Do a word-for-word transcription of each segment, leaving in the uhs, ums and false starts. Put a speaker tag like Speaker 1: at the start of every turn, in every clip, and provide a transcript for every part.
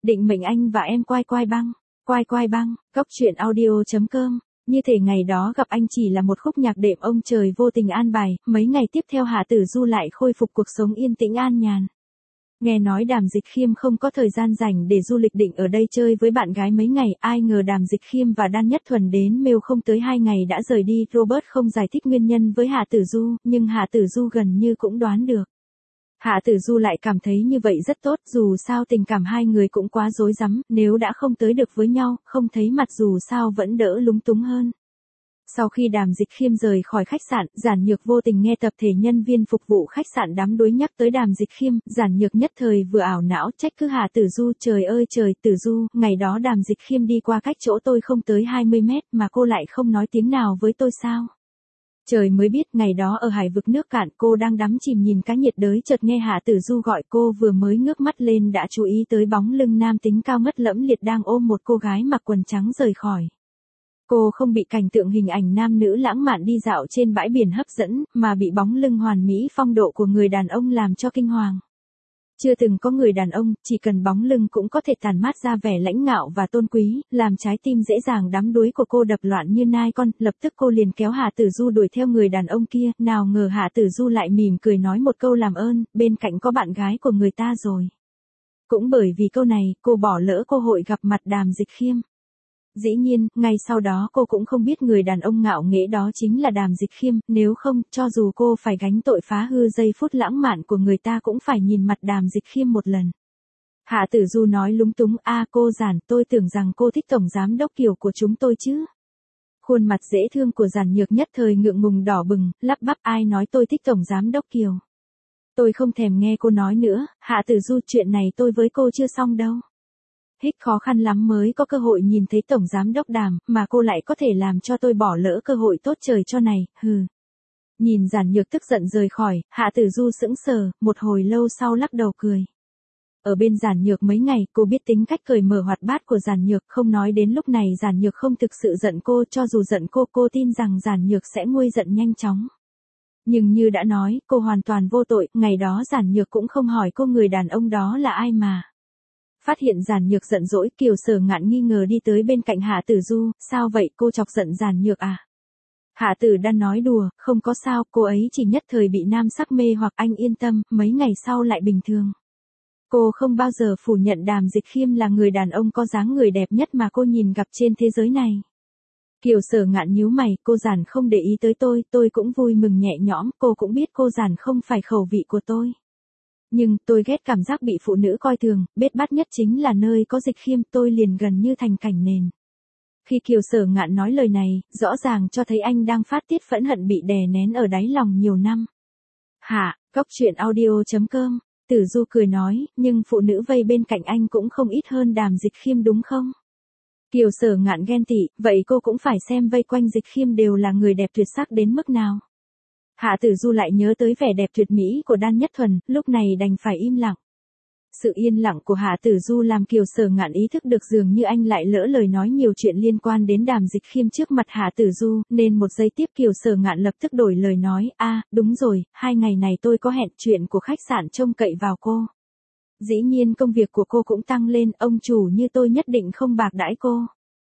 Speaker 1: Định mệnh anh và em quai quai băng, quai quai băng, góc truyện audio chấm com. Như thể ngày đó gặp anh chỉ là một khúc nhạc đệm ông trời vô tình an bài, mấy ngày tiếp theo Hạ Tử Du lại khôi phục cuộc sống yên tĩnh an nhàn. Nghe nói Đàm Dịch Khiêm không có thời gian rảnh để du lịch, định ở đây chơi với bạn gái mấy ngày, ai ngờ Đàm Dịch Khiêm và Đan Nhất Thuần đến mail không tới hai ngày đã rời đi. Robert không giải thích nguyên nhân với Hạ Tử Du, nhưng Hạ Tử Du gần như cũng đoán được. Hạ Tử Du lại cảm thấy như vậy rất tốt, dù sao tình cảm hai người cũng quá rối rắm, nếu đã không tới được với nhau, không thấy mặt dù sao vẫn đỡ lúng túng hơn. Sau khi Đàm Dịch Khiêm rời khỏi khách sạn, Giản Nhược vô tình nghe tập thể nhân viên phục vụ khách sạn đắm đuối nhắc tới Đàm Dịch Khiêm, Giản Nhược nhất thời vừa ảo não trách cứ Hạ Tử Du, trời ơi trời, Tử Du, ngày đó Đàm Dịch Khiêm đi qua cách chỗ tôi không tới hai mươi mét mà cô lại không nói tiếng nào với tôi sao? Trời mới biết, ngày đó ở hải vực nước cạn cô đang đắm chìm nhìn cá nhiệt đới, chợt nghe Hạ Tử Du gọi cô, vừa mới ngước mắt lên đã chú ý tới bóng lưng nam tính cao ngất lẫm liệt đang ôm một cô gái mặc quần trắng rời khỏi. Cô không bị cảnh tượng hình ảnh nam nữ lãng mạn đi dạo trên bãi biển hấp dẫn, mà bị bóng lưng hoàn mỹ phong độ của người đàn ông làm cho kinh hoàng. Chưa từng có người đàn ông, chỉ cần bóng lưng cũng có thể tàn mát ra vẻ lãnh ngạo và tôn quý, làm trái tim dễ dàng đắm đuối của cô đập loạn như nai con, lập tức cô liền kéo Hạ Tử Du đuổi theo người đàn ông kia, nào ngờ Hạ Tử Du lại mỉm cười nói một câu làm ơn, bên cạnh có bạn gái của người ta rồi. Cũng bởi vì câu này, cô bỏ lỡ cơ hội gặp mặt Đàm Dịch Khiêm. Dĩ nhiên, ngay sau đó cô cũng không biết người đàn ông ngạo nghễ đó chính là Đàm Dịch Khiêm, nếu không, cho dù cô phải gánh tội phá hư giây phút lãng mạn của người ta cũng phải nhìn mặt Đàm Dịch Khiêm một lần. Hạ Tử Du nói lúng túng, a cô Giản, tôi tưởng rằng cô thích tổng giám đốc Kiều của chúng tôi chứ. Khuôn mặt dễ thương của Giản Nhược nhất thời ngượng ngùng đỏ bừng, lắp bắp, ai nói tôi thích tổng giám đốc Kiều. Tôi không thèm nghe cô nói nữa, Hạ Tử Du, chuyện này tôi với cô chưa xong đâu. Hích khó khăn lắm mới có cơ hội nhìn thấy tổng giám đốc Đàm, mà cô lại có thể làm cho tôi bỏ lỡ cơ hội tốt trời cho này, hừ. Nhìn Giản Nhược tức giận rời khỏi, Hạ Tử Du sững sờ, một hồi lâu sau lắc đầu cười. Ở bên Giản Nhược mấy ngày, cô biết tính cách cởi mở hoạt bát của Giản Nhược, không nói đến lúc này Giản Nhược không thực sự giận cô, cho dù giận cô, cô tin rằng Giản Nhược sẽ nguôi giận nhanh chóng. Nhưng như đã nói, cô hoàn toàn vô tội, ngày đó Giản Nhược cũng không hỏi cô người đàn ông đó là ai mà. Phát hiện Giản Nhược giận dỗi, Kiều Sở Ngạn nghi ngờ đi tới bên cạnh Hạ Tử Du, sao vậy, cô chọc giận Giản Nhược à? Hạ Tử đang nói đùa, không có sao, cô ấy chỉ nhất thời bị nam sắc mê hoặc, anh yên tâm, mấy ngày sau lại bình thường. Cô không bao giờ phủ nhận Đàm Dịch Khiêm là người đàn ông có dáng người đẹp nhất mà cô nhìn gặp trên thế giới này. Kiều Sở Ngạn nhíu mày, cô Giản không để ý tới tôi, tôi cũng vui mừng nhẹ nhõm, cô cũng biết cô Giản không phải khẩu vị của tôi. Nhưng, tôi ghét cảm giác bị phụ nữ coi thường, bết bát nhất chính là nơi có Dịch Khiêm, tôi liền gần như thành cảnh nền. Khi Kiều Sở Ngạn nói lời này, rõ ràng cho thấy anh đang phát tiết phẫn hận bị đè nén ở đáy lòng nhiều năm. Hả, góc truyện audio chấm com, Tử Du cười nói, nhưng phụ nữ vây bên cạnh anh cũng không ít hơn Đàm Dịch Khiêm đúng không? Kiều Sở Ngạn ghen tị, vậy cô cũng phải xem vây quanh Dịch Khiêm đều là người đẹp tuyệt sắc đến mức nào. Hạ Tử Du lại nhớ tới vẻ đẹp tuyệt mỹ của Đan Nhất Thuần, lúc này đành phải im lặng. Sự yên lặng của Hạ Tử Du làm Kiều Sở Ngạn ý thức được dường như anh lại lỡ lời nói nhiều chuyện liên quan đến Đàm Dịch Khiêm trước mặt Hạ Tử Du, nên một giây tiếp Kiều Sở Ngạn lập tức đổi lời nói, a, đúng rồi, hai ngày này tôi có hẹn, chuyện của khách sạn trông cậy vào cô. Dĩ nhiên công việc của cô cũng tăng lên, ông chủ như tôi nhất định không bạc đãi cô.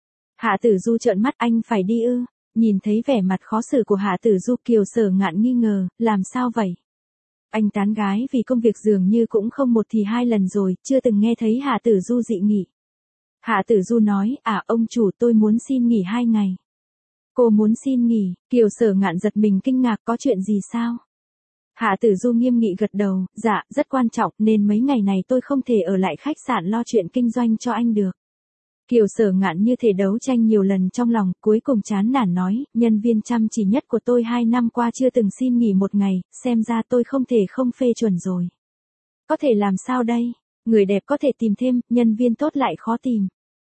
Speaker 1: Hạ Tử Du trợn mắt, anh phải đi ư? Nhìn thấy vẻ mặt khó xử của Hạ Tử Du, Kiều Sở Ngạn nghi ngờ, làm sao vậy? Anh tán gái vì công việc dường như cũng không một thì hai lần rồi, chưa từng nghe thấy Hạ Tử Du dị nghị. Hạ Tử Du nói, à ông chủ tôi muốn xin nghỉ hai ngày. Cô muốn xin nghỉ, Kiều Sở Ngạn giật mình kinh ngạc, có chuyện gì sao? Hạ Tử Du nghiêm nghị gật đầu, dạ, rất quan trọng, nên mấy ngày này tôi không thể ở lại khách sạn lo chuyện kinh doanh cho anh được. Kiều Sở Ngạn như thể đấu tranh nhiều lần trong lòng, cuối cùng chán nản nói, nhân viên chăm chỉ nhất của tôi hai năm qua chưa từng xin nghỉ một ngày, xem ra tôi không thể không phê chuẩn rồi. Có thể làm sao đây? Người đẹp có thể tìm thêm, nhân viên tốt lại khó tìm.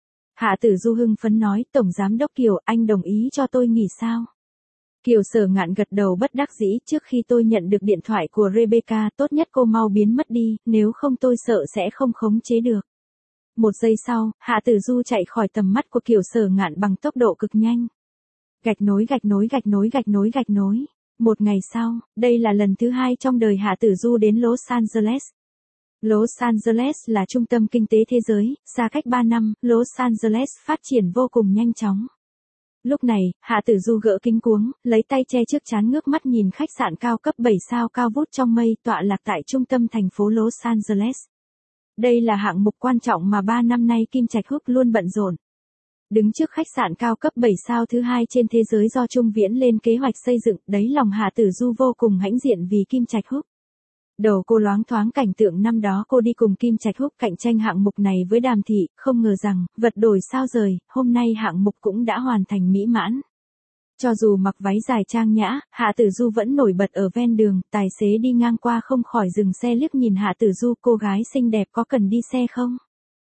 Speaker 1: Hạ Tử Du hưng phấn nói, Tổng Giám đốc Kiều, anh đồng ý cho tôi nghỉ sao? Kiều Sở Ngạn gật đầu bất đắc dĩ, trước khi tôi nhận được điện thoại của Rebecca, tốt nhất cô mau biến mất đi, nếu không tôi sợ sẽ không khống chế được. Một giây sau, Hạ Tử Du chạy khỏi tầm mắt của Kiều Sở Ngạn bằng tốc độ cực nhanh. Gạch nối gạch nối gạch nối gạch nối gạch nối. Một ngày sau, đây là lần thứ hai trong đời Hạ Tử Du đến Los Angeles. Los Angeles là trung tâm kinh tế thế giới, xa cách ba năm, Los Angeles phát triển vô cùng nhanh chóng. Lúc này, Hạ Tử Du gỡ kính cuống, lấy tay che trước trán ngước mắt nhìn khách sạn cao cấp bảy sao cao vút trong mây tọa lạc tại trung tâm thành phố Los Angeles. Đây là hạng mục quan trọng mà ba năm nay Kim Trạch Húc luôn bận rộn. Đứng trước khách sạn cao cấp bảy sao thứ hai trên thế giới do Trung Viễn lên kế hoạch xây dựng, đấy lòng Hạ Tử Du vô cùng hãnh diện vì Kim Trạch Húc. Đầu cô loáng thoáng cảnh tượng năm đó cô đi cùng Kim Trạch Húc cạnh tranh hạng mục này với Đàm Thị, không ngờ rằng, vật đổi sao rời, hôm nay hạng mục cũng đã hoàn thành mỹ mãn. Cho dù mặc váy dài trang nhã, Hạ Tử Du vẫn nổi bật ở ven đường, tài xế đi ngang qua không khỏi dừng xe liếc nhìn Hạ Tử Du, cô gái xinh đẹp có cần đi xe không?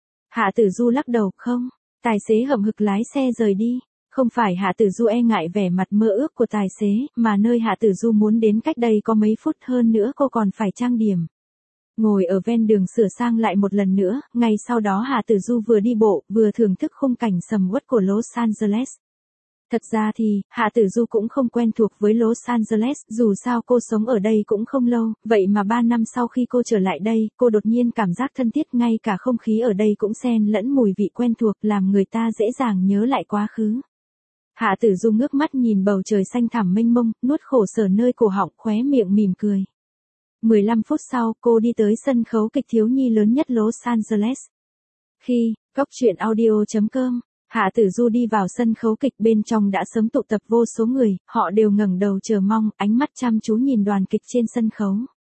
Speaker 1: Hạ Tử Du lắc đầu, không. Tài xế hậm hực lái xe rời đi. Không phải Hạ Tử Du e ngại vẻ mặt mơ ước của tài xế, mà nơi Hạ Tử Du muốn đến cách đây có mấy phút hơn nữa cô còn phải trang điểm. Ngồi ở ven đường sửa sang lại một lần nữa, ngay sau đó Hạ Tử Du vừa đi bộ, vừa thưởng thức khung cảnh sầm uất của Los Angeles. Thật ra thì, Hạ Tử Du cũng không quen thuộc với Los Angeles, dù sao cô sống ở đây cũng không lâu, vậy mà ba năm sau khi cô trở lại đây, cô đột nhiên cảm giác thân thiết, ngay cả không khí ở đây cũng xen lẫn mùi vị quen thuộc, làm người ta dễ dàng nhớ lại quá khứ. Hạ Tử Du ngước mắt nhìn bầu trời xanh thẳm mênh mông, nuốt khổ sở nơi cổ họng, khóe miệng mỉm cười. mười lăm phút sau, cô đi tới sân khấu kịch thiếu nhi lớn nhất Los Angeles. Khi, Cóc Truyện Audio chấm com, Hạ Tử Du đi vào sân khấu kịch, bên trong đã sớm tụ tập vô số người, họ đều ngẩng đầu chờ mong, ánh mắt chăm chú nhìn đoàn kịch trên sân khấu.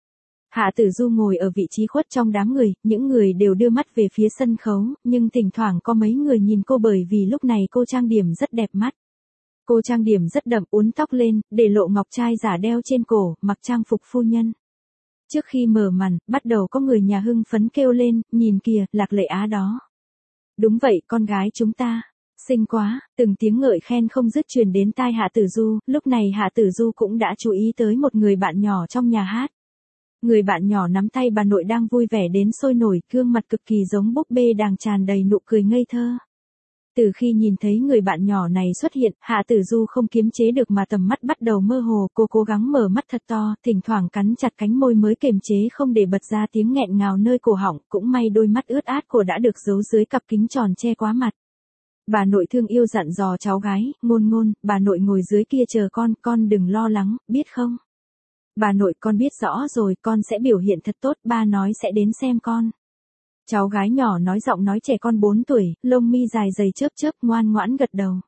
Speaker 1: Hạ Tử Du ngồi ở vị trí khuất trong đám người, những người đều đưa mắt về phía sân khấu, nhưng thỉnh thoảng có mấy người nhìn cô bởi vì lúc này cô trang điểm rất đẹp mắt. Cô trang điểm rất đậm, uốn tóc lên, để lộ ngọc trai giả đeo trên cổ, mặc trang phục phu nhân. Trước khi mở màn, bắt đầu có người nhà hưng phấn kêu lên, nhìn kìa, Lạc Lệ Á đó. Đúng vậy, con gái chúng ta. Xinh quá, từng tiếng ngợi khen không dứt truyền đến tai Hạ Tử Du, lúc này Hạ Tử Du cũng đã chú ý tới một người bạn nhỏ trong nhà hát. Người bạn nhỏ nắm tay bà nội đang vui vẻ đến sôi nổi, gương mặt cực kỳ giống búp bê đang tràn đầy nụ cười ngây thơ. Từ khi nhìn thấy người bạn nhỏ này xuất hiện, Hạ Tử Du không kiềm chế được mà tầm mắt bắt đầu mơ hồ, cô cố gắng mở mắt thật to, thỉnh thoảng cắn chặt cánh môi mới kiềm chế không để bật ra tiếng nghẹn ngào nơi cổ họng, cũng may đôi mắt ướt át cô đã được giấu dưới cặp kính tròn che quá mặt. Bà nội thương yêu dặn dò cháu gái, Ngôn Ngôn, bà nội ngồi dưới kia chờ con, con đừng lo lắng, biết không? Bà nội, con biết rõ rồi, con sẽ biểu hiện thật tốt, ba nói sẽ đến xem con. Cháu gái nhỏ nói giọng nói trẻ con bốn tuổi, lông mi dài dày chớp chớp, ngoan ngoãn gật đầu.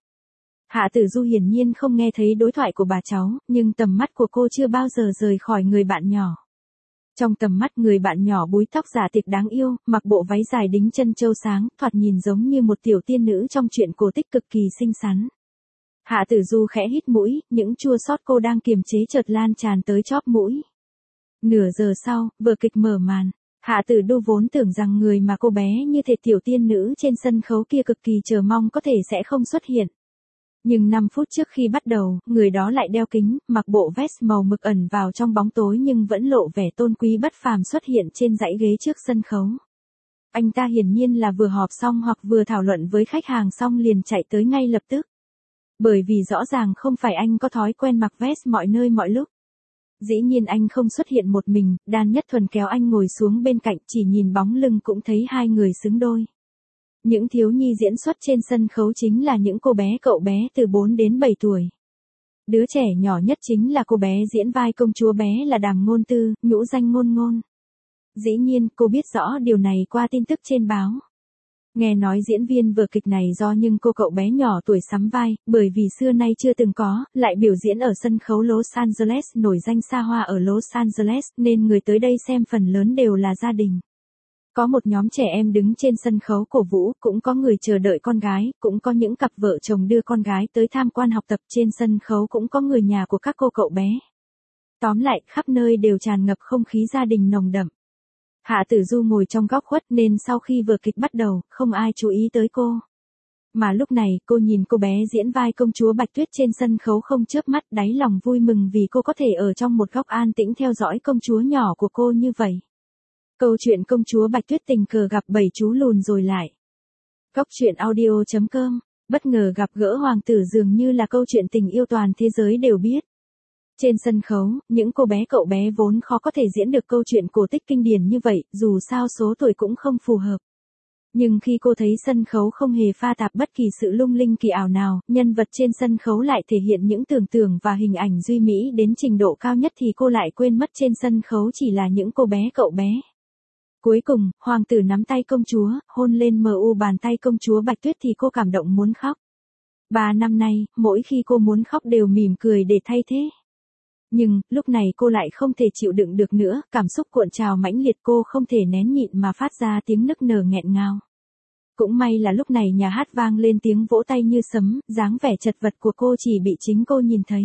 Speaker 1: Hạ Tử Du hiển nhiên không nghe thấy đối thoại của bà cháu, nhưng tầm mắt của cô chưa bao giờ rời khỏi người bạn nhỏ. Trong tầm mắt, người bạn nhỏ búi tóc giả tiệc đáng yêu, mặc bộ váy dài đính chân châu sáng, thoạt nhìn giống như một tiểu tiên nữ trong truyện cổ tích cực kỳ xinh xắn. Hạ Tử Du khẽ hít mũi, những chua xót cô đang kiềm chế chợt lan tràn tới chóp mũi. Nửa giờ sau, vở kịch mở màn. Hạ Tử Du vốn tưởng rằng người mà cô bé như thể tiểu tiên nữ trên sân khấu kia cực kỳ chờ mong có thể sẽ không xuất hiện. Nhưng năm phút trước khi bắt đầu, người đó lại đeo kính, mặc bộ vest màu mực ẩn vào trong bóng tối nhưng vẫn lộ vẻ tôn quý bất phàm xuất hiện trên dãy ghế trước sân khấu. Anh ta hiển nhiên là vừa họp xong hoặc vừa thảo luận với khách hàng xong liền chạy tới ngay lập tức. Bởi vì rõ ràng không phải anh có thói quen mặc vest mọi nơi mọi lúc. Dĩ nhiên anh không xuất hiện một mình, Đan Nhất Thuần kéo anh ngồi xuống bên cạnh, chỉ nhìn bóng lưng cũng thấy hai người xứng đôi. Những thiếu nhi diễn xuất trên sân khấu chính là những cô bé cậu bé từ bốn đến bảy tuổi. Đứa trẻ nhỏ nhất chính là cô bé diễn vai công chúa bé là Đàm Ngôn Tư, nhũ danh Ngôn Ngôn. Dĩ nhiên cô biết rõ điều này qua tin tức trên báo. Nghe nói diễn viên vở kịch này do nhưng cô cậu bé nhỏ tuổi sắm vai, bởi vì xưa nay chưa từng có, lại biểu diễn ở sân khấu Los Angeles nổi danh xa hoa ở Los Angeles, nên người tới đây xem phần lớn đều là gia đình. Có một nhóm trẻ em đứng trên sân khấu cổ vũ, cũng có người chờ đợi con gái, cũng có những cặp vợ chồng đưa con gái tới tham quan học tập, trên sân khấu cũng có người nhà của các cô cậu bé. Tóm lại, khắp nơi đều tràn ngập không khí gia đình nồng đậm. Hạ Tử Du ngồi trong góc khuất nên sau khi vở kịch bắt đầu, không ai chú ý tới cô. Mà lúc này, cô nhìn cô bé diễn vai công chúa Bạch Tuyết trên sân khấu không chớp mắt, đáy lòng vui mừng vì cô có thể ở trong một góc an tĩnh theo dõi công chúa nhỏ của cô như vậy. Câu chuyện công chúa Bạch Tuyết tình cờ gặp bảy chú lùn rồi lại. Cóc Truyện Audio chấm com, bất ngờ gặp gỡ hoàng tử dường như là câu chuyện tình yêu toàn thế giới đều biết. Trên sân khấu, những cô bé cậu bé vốn khó có thể diễn được câu chuyện cổ tích kinh điển như vậy, dù sao số tuổi cũng không phù hợp. Nhưng khi cô thấy sân khấu không hề pha tạp bất kỳ sự lung linh kỳ ảo nào, nhân vật trên sân khấu lại thể hiện những tưởng tượng và hình ảnh duy mỹ đến trình độ cao nhất thì cô lại quên mất trên sân khấu chỉ là những cô bé cậu bé. Cuối cùng, hoàng tử nắm tay công chúa, hôn lên mờ u bàn tay công chúa Bạch Tuyết thì cô cảm động muốn khóc. Ba năm nay, mỗi khi cô muốn khóc đều mỉm cười để thay thế. Nhưng, lúc này cô lại không thể chịu đựng được nữa, cảm xúc cuộn trào mãnh liệt cô không thể nén nhịn mà phát ra tiếng nức nở nghẹn ngào. Cũng may là lúc này nhà hát vang lên tiếng vỗ tay như sấm, dáng vẻ chật vật của cô chỉ bị chính cô nhìn thấy.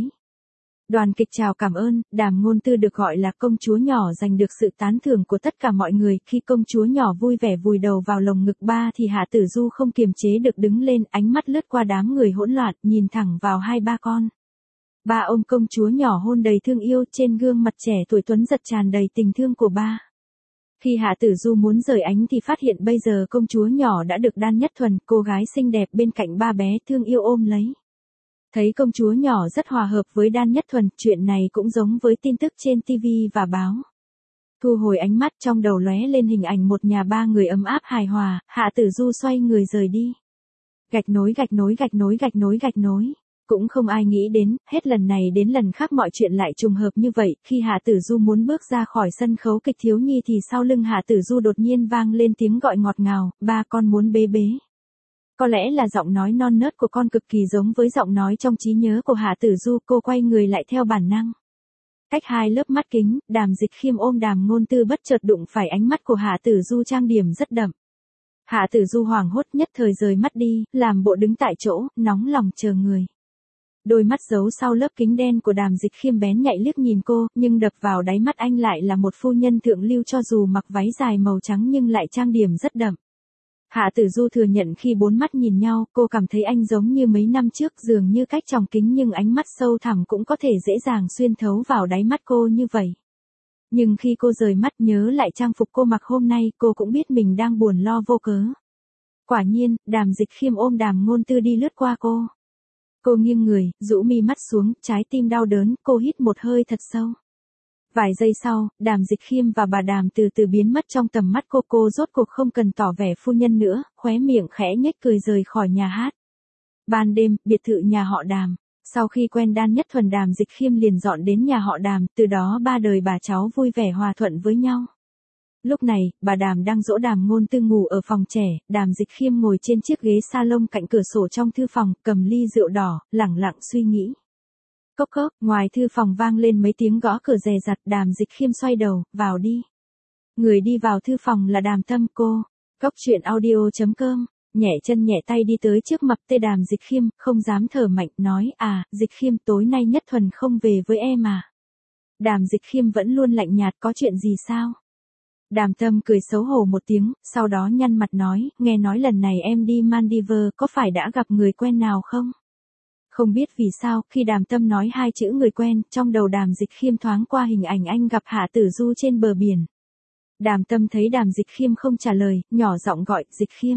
Speaker 1: Đoàn kịch chào cảm ơn, Đàm Ngôn Tư được gọi là công chúa nhỏ giành được sự tán thưởng của tất cả mọi người. Khi công chúa nhỏ vui vẻ vùi đầu vào lồng ngực ba thì Hạ Tử Du không kiềm chế được đứng lên, ánh mắt lướt qua đám người hỗn loạn, nhìn thẳng vào hai ba con. Ba ôm công chúa nhỏ hôn đầy thương yêu, trên gương mặt trẻ tuổi tuấn giật tràn đầy tình thương của ba. Khi Hạ Tử Du muốn rời ánh thì phát hiện bây giờ công chúa nhỏ đã được Đan Nhất Thuần, cô gái xinh đẹp bên cạnh ba bé thương yêu ôm lấy. Thấy công chúa nhỏ rất hòa hợp với Đan Nhất Thuần, chuyện này cũng giống với tin tức trên ti vi và báo. Thu hồi ánh mắt, trong đầu lóe lên hình ảnh một nhà ba người ấm áp hài hòa, Hạ Tử Du xoay người rời đi. Gạch nối gạch nối gạch nối gạch nối gạch nối. Cũng không ai nghĩ đến, hết lần này đến lần khác mọi chuyện lại trùng hợp như vậy, khi Hạ Tử Du muốn bước ra khỏi sân khấu kịch thiếu nhi thì sau lưng Hạ Tử Du đột nhiên vang lên tiếng gọi ngọt ngào, ba con muốn bế bế. Có lẽ là giọng nói non nớt của con cực kỳ giống với giọng nói trong trí nhớ của Hạ Tử Du, cô quay người lại theo bản năng. Cách hai lớp mắt kính, Đàm Dịch Khiêm ôm Đàm Ngôn Tư bất chợt đụng phải ánh mắt của Hạ Tử Du trang điểm rất đậm. Hạ Tử Du hoảng hốt nhất thời rời mắt đi, làm bộ đứng tại chỗ, nóng lòng chờ người. Đôi mắt giấu sau lớp kính đen của Đàm Dịch Khiêm bén nhạy liếc nhìn cô, nhưng đập vào đáy mắt anh lại là một phu nhân thượng lưu cho dù mặc váy dài màu trắng nhưng lại trang điểm rất đậm. Hạ Tử Du thừa nhận khi bốn mắt nhìn nhau, cô cảm thấy anh giống như mấy năm trước, dường như cách tròng kính nhưng ánh mắt sâu thẳm cũng có thể dễ dàng xuyên thấu vào đáy mắt cô như vậy. Nhưng khi cô rời mắt nhớ lại trang phục cô mặc hôm nay, cô cũng biết mình đang buồn lo vô cớ. Quả nhiên, Đàm Dịch Khiêm ôm Đàm Ngôn Tư đi lướt qua cô. Cô nghiêng người, rũ mi mắt xuống, trái tim đau đớn, cô hít một hơi thật sâu. Vài giây sau, Đàm Dịch Khiêm và bà Đàm từ từ biến mất trong tầm mắt cô, cô rốt cuộc không cần tỏ vẻ phu nhân nữa, khóe miệng khẽ nhếch cười rời khỏi nhà hát. Ban đêm, biệt thự nhà họ Đàm. Sau khi quen Đan Nhất Thuần, Đàm Dịch Khiêm liền dọn đến nhà họ Đàm, từ đó ba đời bà cháu vui vẻ hòa thuận với nhau. Lúc này, bà Đàm đang dỗ Đàm Ngôn Tư ngủ ở phòng trẻ, Đàm Dịch Khiêm ngồi trên chiếc ghế salon cạnh cửa sổ trong thư phòng, cầm ly rượu đỏ, lẳng lặng suy nghĩ. Cốc cốc, ngoài thư phòng vang lên mấy tiếng gõ cửa dè dặt, Đàm Dịch Khiêm xoay đầu, vào đi. Người đi vào thư phòng là Đàm Tâm cô. Cốc truyện audio chấm com, nhẹ chân nhẹ tay đi tới trước mặt tê Đàm Dịch Khiêm, không dám thở mạnh, nói, à, Dịch Khiêm tối nay Nhất Thuần không về với em à. Đàm Dịch Khiêm vẫn luôn lạnh nhạt, có chuyện gì sao? Đàm Tâm cười xấu hổ một tiếng, sau đó nhăn mặt nói, nghe nói lần này em đi Maldives, có phải đã gặp người quen nào không? Không biết vì sao, khi Đàm Tâm nói hai chữ người quen, trong đầu Đàm Dịch Khiêm thoáng qua hình ảnh anh gặp Hạ Tử Du trên bờ biển. Đàm Tâm thấy Đàm Dịch Khiêm không trả lời, nhỏ giọng gọi, Dịch Khiêm.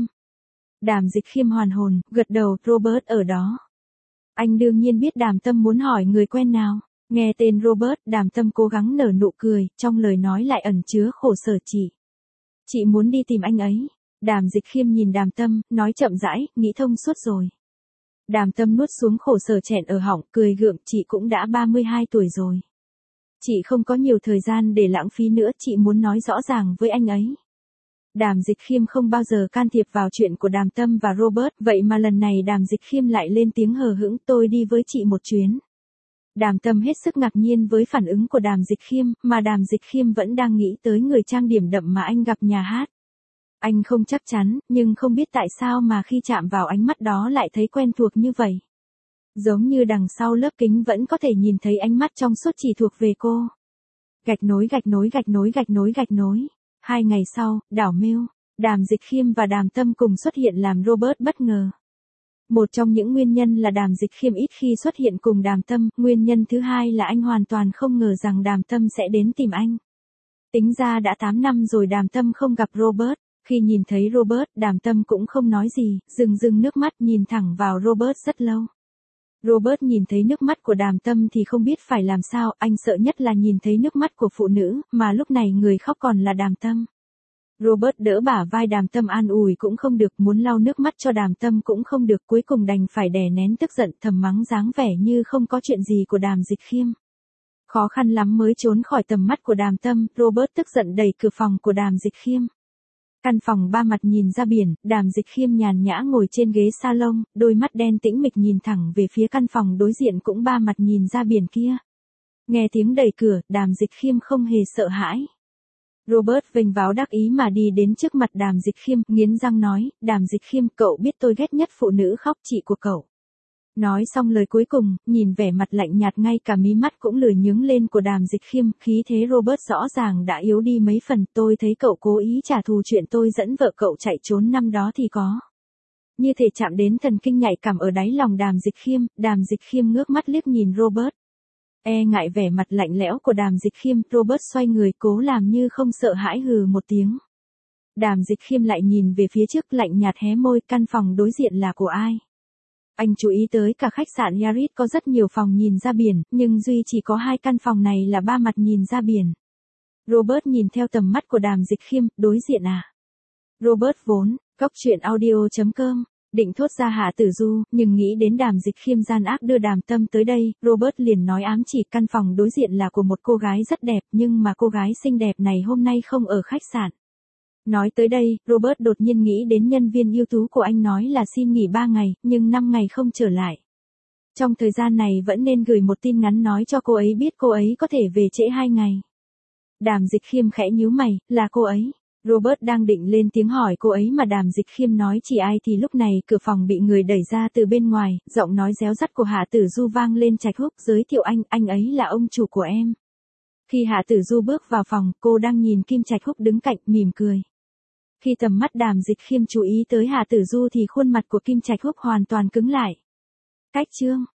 Speaker 1: Đàm Dịch Khiêm hoàn hồn, gật đầu, Robert ở đó. Anh đương nhiên biết Đàm Tâm muốn hỏi người quen nào. Nghe tên Robert, Đàm Tâm cố gắng nở nụ cười, trong lời nói lại ẩn chứa khổ sở chị. Chị muốn đi tìm anh ấy. Đàm Dịch Khiêm nhìn Đàm Tâm, nói chậm rãi, nghĩ thông suốt rồi. Đàm Tâm nuốt xuống khổ sở chẹn ở họng, cười gượng, chị cũng đã ba mươi hai tuổi rồi. Chị không có nhiều thời gian để lãng phí nữa, chị muốn nói rõ ràng với anh ấy. Đàm Dịch Khiêm không bao giờ can thiệp vào chuyện của Đàm Tâm và Robert, vậy mà lần này Đàm Dịch Khiêm lại lên tiếng hờ hững, tôi đi với chị một chuyến. Đàm Tâm hết sức ngạc nhiên với phản ứng của Đàm Dịch Khiêm, mà Đàm Dịch Khiêm vẫn đang nghĩ tới người trang điểm đậm mà anh gặp nhà hát. Anh không chắc chắn, nhưng không biết tại sao mà khi chạm vào ánh mắt đó lại thấy quen thuộc như vậy. Giống như đằng sau lớp kính vẫn có thể nhìn thấy ánh mắt trong suốt chỉ thuộc về cô. Gạch nối gạch nối gạch nối gạch nối gạch nối. Hai ngày sau, đảo Mêu, Đàm Dịch Khiêm và Đàm Tâm cùng xuất hiện làm Robert bất ngờ. Một trong những nguyên nhân là Đàm Dịch Khiêm ít khi xuất hiện cùng Đàm Tâm, nguyên nhân thứ hai là anh hoàn toàn không ngờ rằng Đàm Tâm sẽ đến tìm anh. Tính ra đã tám năm rồi Đàm Tâm không gặp Robert, khi nhìn thấy Robert, Đàm Tâm cũng không nói gì, rưng rưng nước mắt nhìn thẳng vào Robert rất lâu. Robert nhìn thấy nước mắt của Đàm Tâm thì không biết phải làm sao, anh sợ nhất là nhìn thấy nước mắt của phụ nữ, mà lúc này người khóc còn là Đàm Tâm. Robert đỡ bả vai Đàm Tâm an ủi cũng không được, muốn lau nước mắt cho Đàm Tâm cũng không được, cuối cùng đành phải đè nén tức giận thầm mắng dáng vẻ như không có chuyện gì của Đàm Dịch Khiêm. Khó khăn lắm mới trốn khỏi tầm mắt của Đàm Tâm, Robert tức giận đẩy cửa phòng của Đàm Dịch Khiêm. Căn phòng ba mặt nhìn ra biển, Đàm Dịch Khiêm nhàn nhã ngồi trên ghế salon, đôi mắt đen tĩnh mịch nhìn thẳng về phía căn phòng đối diện cũng ba mặt nhìn ra biển kia. Nghe tiếng đẩy cửa, Đàm Dịch Khiêm không hề sợ hãi. Robert vênh váo đắc ý mà đi đến trước mặt Đàm Dịch Khiêm, nghiến răng nói, Đàm Dịch Khiêm, cậu biết tôi ghét nhất phụ nữ khóc, chị của cậu. Nói xong lời cuối cùng, nhìn vẻ mặt lạnh nhạt ngay cả mí mắt cũng lười nhướng lên của Đàm Dịch Khiêm, khí thế Robert rõ ràng đã yếu đi mấy phần, tôi thấy cậu cố ý trả thù chuyện tôi dẫn vợ cậu chạy trốn năm đó thì có. Như thể chạm đến thần kinh nhạy cảm ở đáy lòng Đàm Dịch Khiêm, Đàm Dịch Khiêm ngước mắt liếc nhìn Robert. E ngại vẻ mặt lạnh lẽo của Đàm Dịch Khiêm, Robert xoay người cố làm như không sợ hãi hừ một tiếng. Đàm Dịch Khiêm lại nhìn về phía trước lạnh nhạt hé môi, căn phòng đối diện là của ai? Anh chú ý tới cả khách sạn Yaris có rất nhiều phòng nhìn ra biển, nhưng duy chỉ có hai căn phòng này là ba mặt nhìn ra biển. Robert nhìn theo tầm mắt của Đàm Dịch Khiêm, đối diện à? Robert vốn, góc truyện audio chấm com, định thốt ra Hạ Tử Du, nhưng nghĩ đến Đàm Dịch Khiêm gian ác đưa Đàm Tâm tới đây, Robert liền nói ám chỉ căn phòng đối diện là của một cô gái rất đẹp, nhưng mà cô gái xinh đẹp này hôm nay không ở khách sạn. Nói tới đây, Robert đột nhiên nghĩ đến nhân viên ưu tú của anh nói là xin nghỉ ba ngày, nhưng năm ngày không trở lại. Trong thời gian này vẫn nên gửi một tin ngắn nói cho cô ấy biết cô ấy có thể về trễ hai ngày. Đàm Dịch Khiêm khẽ nhíu mày, là cô ấy. Robert đang định lên tiếng hỏi cô ấy mà Đàm Dịch Khiêm nói chỉ ai thì lúc này cửa phòng bị người đẩy ra từ bên ngoài, giọng nói réo rắt của Hạ Tử Du vang lên Trạch Húc, giới thiệu anh, anh ấy là ông chủ của em. Khi Hạ Tử Du bước vào phòng, cô đang nhìn Kim Trạch Húc đứng cạnh, mỉm cười. Khi tầm mắt Đàm Dịch Khiêm chú ý tới Hạ Tử Du thì khuôn mặt của Kim Trạch Húc hoàn toàn cứng lại. Cách chương